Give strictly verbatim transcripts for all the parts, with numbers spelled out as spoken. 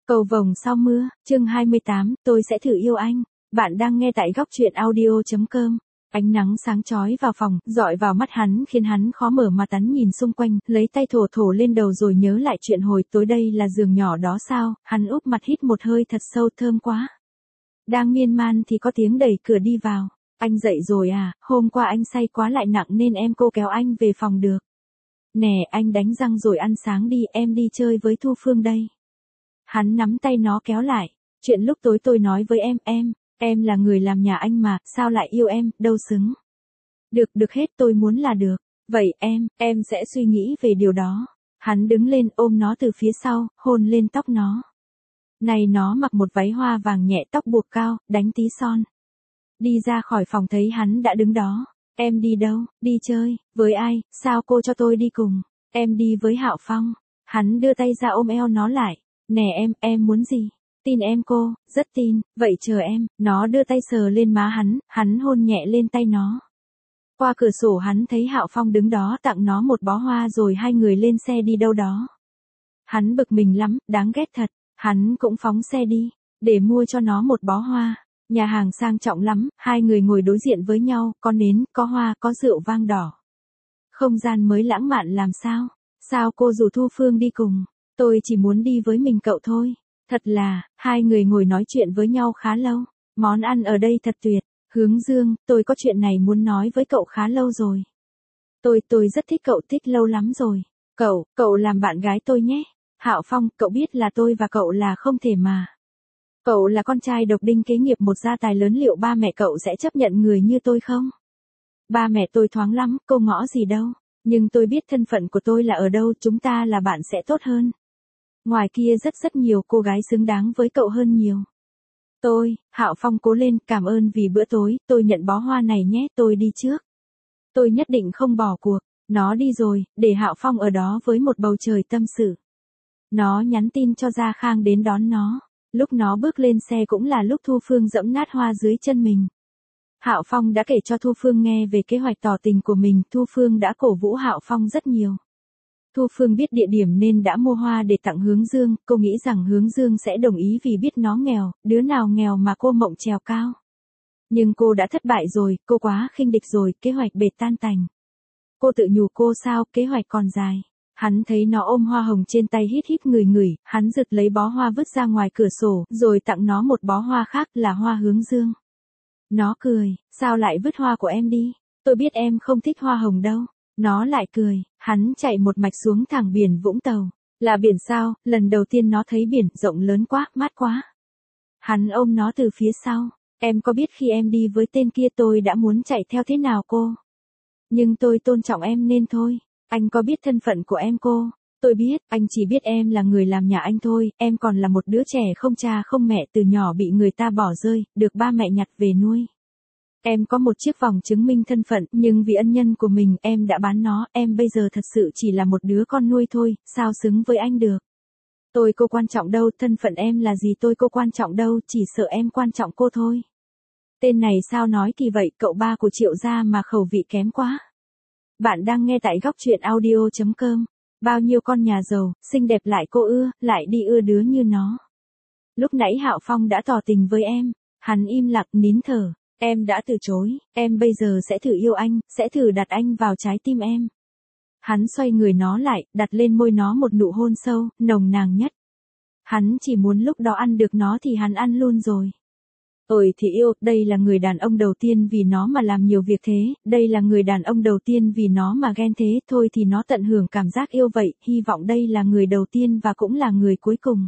Cầu vồng sau mưa, chương hai mươi tám, tôi sẽ thử yêu anh. Bạn đang nghe tại góc truyện audio chấm com. Ánh nắng sáng chói vào phòng, dọi vào mắt hắn khiến hắn khó mở mà tắn nhìn xung quanh, lấy tay thổ thổ lên đầu rồi nhớ lại chuyện hồi tối đây là giường nhỏ đó sao, hắn úp mặt hít một hơi thật sâu, thơm quá. Đang miên man thì có tiếng đẩy cửa đi vào. Anh dậy rồi à, hôm qua anh say quá lại nặng nên em cô kéo anh về phòng được. Nè, anh đánh răng rồi ăn sáng đi, em đi chơi với Thu Phương đây. Hắn nắm tay nó kéo lại. Chuyện lúc tối tôi nói với em, em, em là người làm nhà anh mà, sao lại yêu em, đâu xứng. Được, được hết, tôi muốn là được. Vậy em, em sẽ suy nghĩ về điều đó. Hắn đứng lên ôm nó từ phía sau, hôn lên tóc nó. Này nó mặc một váy hoa vàng nhẹ, tóc buộc cao, đánh tí son. Đi ra khỏi phòng thấy hắn đã đứng đó. Em đi đâu? Đi chơi. Với ai? Sao cô cho tôi đi cùng? Em đi với Hạo Phong. Hắn đưa tay ra ôm eo nó lại. Nè em, em muốn gì? Tin em cô, rất tin, vậy chờ em. Nó đưa tay sờ lên má hắn, hắn hôn nhẹ lên tay nó. Qua cửa sổ hắn thấy Hạo Phong đứng đó tặng nó một bó hoa rồi hai người lên xe đi đâu đó. Hắn bực mình lắm, đáng ghét thật. Hắn cũng phóng xe đi, để mua cho nó một bó hoa. Nhà hàng sang trọng lắm, hai người ngồi đối diện với nhau, có nến, có hoa, có rượu vang đỏ. Không gian mới lãng mạn làm sao? Sao cô rủ Thu Phương đi cùng? Tôi chỉ muốn đi với mình cậu thôi. Thật là, hai người ngồi nói chuyện với nhau khá lâu. Món ăn ở đây thật tuyệt. Hướng Dương, tôi có chuyện này muốn nói với cậu khá lâu rồi. Tôi, tôi rất thích cậu, thích lâu lắm rồi. Cậu, cậu làm bạn gái tôi nhé. Hạo Phong, cậu biết là tôi và cậu là không thể mà. Cậu là con trai độc đinh kế nghiệp một gia tài lớn, liệu ba mẹ cậu sẽ chấp nhận người như tôi không? Ba mẹ tôi thoáng lắm, cô ngõ gì đâu. Nhưng tôi biết thân phận của tôi là ở đâu, chúng ta là bạn sẽ tốt hơn. Ngoài kia rất rất nhiều cô gái xứng đáng với cậu hơn nhiều. Tôi, Hạo Phong cố lên, cảm ơn vì bữa tối, tôi nhận bó hoa này nhé, tôi đi trước. Tôi nhất định không bỏ cuộc, nó đi rồi, để Hạo Phong ở đó với một bầu trời tâm sự. Nó nhắn tin cho Gia Khang đến đón nó. Lúc nó bước lên xe cũng là lúc Thu Phương dẫm nát hoa dưới chân mình. Hạo Phong đã kể cho Thu Phương nghe về kế hoạch tỏ tình của mình, Thu Phương đã cổ vũ Hạo Phong rất nhiều. Thu Phương biết địa điểm nên đã mua hoa để tặng Hướng Dương, cô nghĩ rằng Hướng Dương sẽ đồng ý vì biết nó nghèo, đứa nào nghèo mà cô mộng trèo cao. Nhưng cô đã thất bại rồi, cô quá khinh địch rồi, kế hoạch bệt tan tành. Cô tự nhủ cô sao, kế hoạch còn dài. Hắn thấy nó ôm hoa hồng trên tay hít hít ngửi ngửi, hắn giật lấy bó hoa vứt ra ngoài cửa sổ, rồi tặng nó một bó hoa khác là hoa Hướng Dương. Nó cười, sao lại vứt hoa của em đi, tôi biết em không thích hoa hồng đâu. Nó lại cười, hắn chạy một mạch xuống thẳng biển Vũng Tàu. Là biển sao, lần đầu tiên nó thấy biển, rộng lớn quá, mát quá. Hắn ôm nó từ phía sau, em có biết khi em đi với tên kia tôi đã muốn chạy theo thế nào cô? Nhưng tôi tôn trọng em nên thôi. Anh có biết thân phận của em cô? Tôi biết, anh chỉ biết em là người làm nhà anh thôi, em còn là một đứa trẻ không cha không mẹ từ nhỏ bị người ta bỏ rơi, được ba mẹ nhặt về nuôi. Em có một chiếc vòng chứng minh thân phận, nhưng vì ân nhân của mình em đã bán nó, em bây giờ thật sự chỉ là một đứa con nuôi thôi, sao xứng với anh được. Tôi cô quan trọng đâu, thân phận em là gì tôi cô quan trọng đâu, chỉ sợ em quan trọng cô thôi. Tên này sao nói kỳ vậy, cậu ba của Triệu gia mà khẩu vị kém quá. Bạn đang nghe tại góc truyện audio chấm com. Bao nhiêu con nhà giàu, xinh đẹp lại cô ưa, lại đi ưa đứa như nó. Lúc nãy Hạo Phong đã tỏ tình với em, hắn im lặng nín thở. Em đã từ chối, em bây giờ sẽ thử yêu anh, sẽ thử đặt anh vào trái tim em. Hắn xoay người nó lại, đặt lên môi nó một nụ hôn sâu, nồng nàn nhất. Hắn chỉ muốn lúc đó ăn được nó thì hắn ăn luôn rồi. Ôi thì yêu, đây là người đàn ông đầu tiên vì nó mà làm nhiều việc thế, đây là người đàn ông đầu tiên vì nó mà ghen thế, thôi thì nó tận hưởng cảm giác yêu vậy, hy vọng đây là người đầu tiên và cũng là người cuối cùng.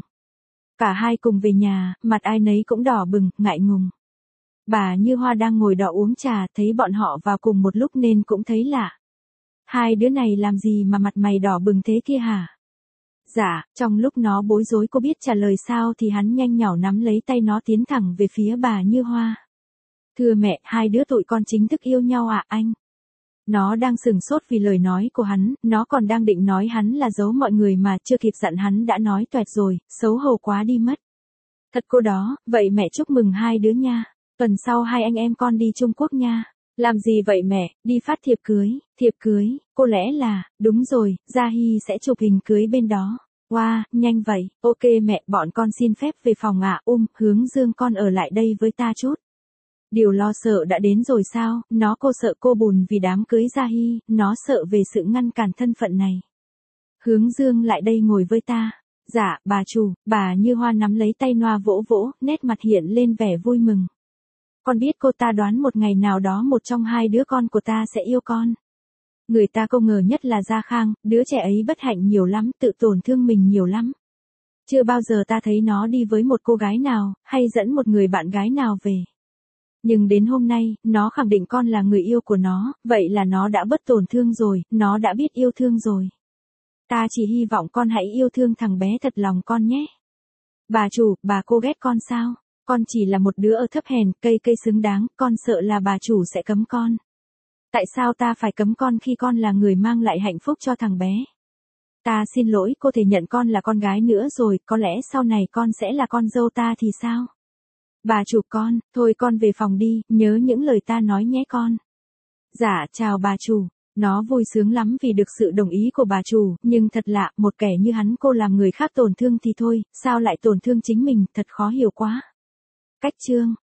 Cả hai cùng về nhà, mặt ai nấy cũng đỏ bừng, ngại ngùng. Bà Như Hoa đang ngồi đó uống trà, thấy bọn họ vào cùng một lúc nên cũng thấy lạ. Hai đứa này làm gì mà mặt mày đỏ bừng thế kia hả? Dạ, trong lúc nó bối rối cô biết trả lời sao thì hắn nhanh nhảu nắm lấy tay nó tiến thẳng về phía bà Như Hoa. Thưa mẹ, hai đứa tụi con chính thức yêu nhau à anh? Nó đang sửng sốt vì lời nói của hắn, nó còn đang định nói hắn là giấu mọi người mà chưa kịp dặn hắn đã nói toẹt rồi, xấu hổ quá đi mất. Thật cô đó, vậy mẹ chúc mừng hai đứa nha. Tuần sau hai anh em con đi Trung Quốc nha. Làm gì vậy mẹ, đi phát thiệp cưới, thiệp cưới, cô lẽ là, đúng rồi, Gia Hy sẽ chụp hình cưới bên đó. Wow, nhanh vậy, ok mẹ, bọn con xin phép về phòng ạ, um, Hướng Dương con ở lại đây với ta chút. Điều lo sợ đã đến rồi sao, nó cô sợ cô buồn vì đám cưới Gia Hy, nó sợ về sự ngăn cản thân phận này. Hướng Dương lại đây ngồi với ta. Dạ, bà chủ, bà Như Hoa nắm lấy tay Noa vỗ vỗ, nét mặt hiện lên vẻ vui mừng. Con biết cô ta đoán một ngày nào đó một trong hai đứa con của ta sẽ yêu con. Người ta không ngờ nhất là Gia Khang, đứa trẻ ấy bất hạnh nhiều lắm, tự tổn thương mình nhiều lắm. Chưa bao giờ ta thấy nó đi với một cô gái nào, hay dẫn một người bạn gái nào về. Nhưng đến hôm nay, nó khẳng định con là người yêu của nó, vậy là nó đã bớt tổn thương rồi, nó đã biết yêu thương rồi. Ta chỉ hy vọng con hãy yêu thương thằng bé thật lòng con nhé. Bà chủ, bà cô ghét con sao? Con chỉ là một đứa ở thấp hèn, cây cây xứng đáng, con sợ là bà chủ sẽ cấm con. Tại sao ta phải cấm con khi con là người mang lại hạnh phúc cho thằng bé? Ta xin lỗi, cô thể nhận con là con gái nữa rồi, có lẽ sau này con sẽ là con dâu ta thì sao? Bà chủ con, thôi con về phòng đi, nhớ những lời ta nói nhé con. Dạ, chào bà chủ. Nó vui sướng lắm vì được sự đồng ý của bà chủ, nhưng thật lạ, một kẻ như hắn cô làm người khác tổn thương thì thôi, sao lại tổn thương chính mình, thật khó hiểu quá. Cách chương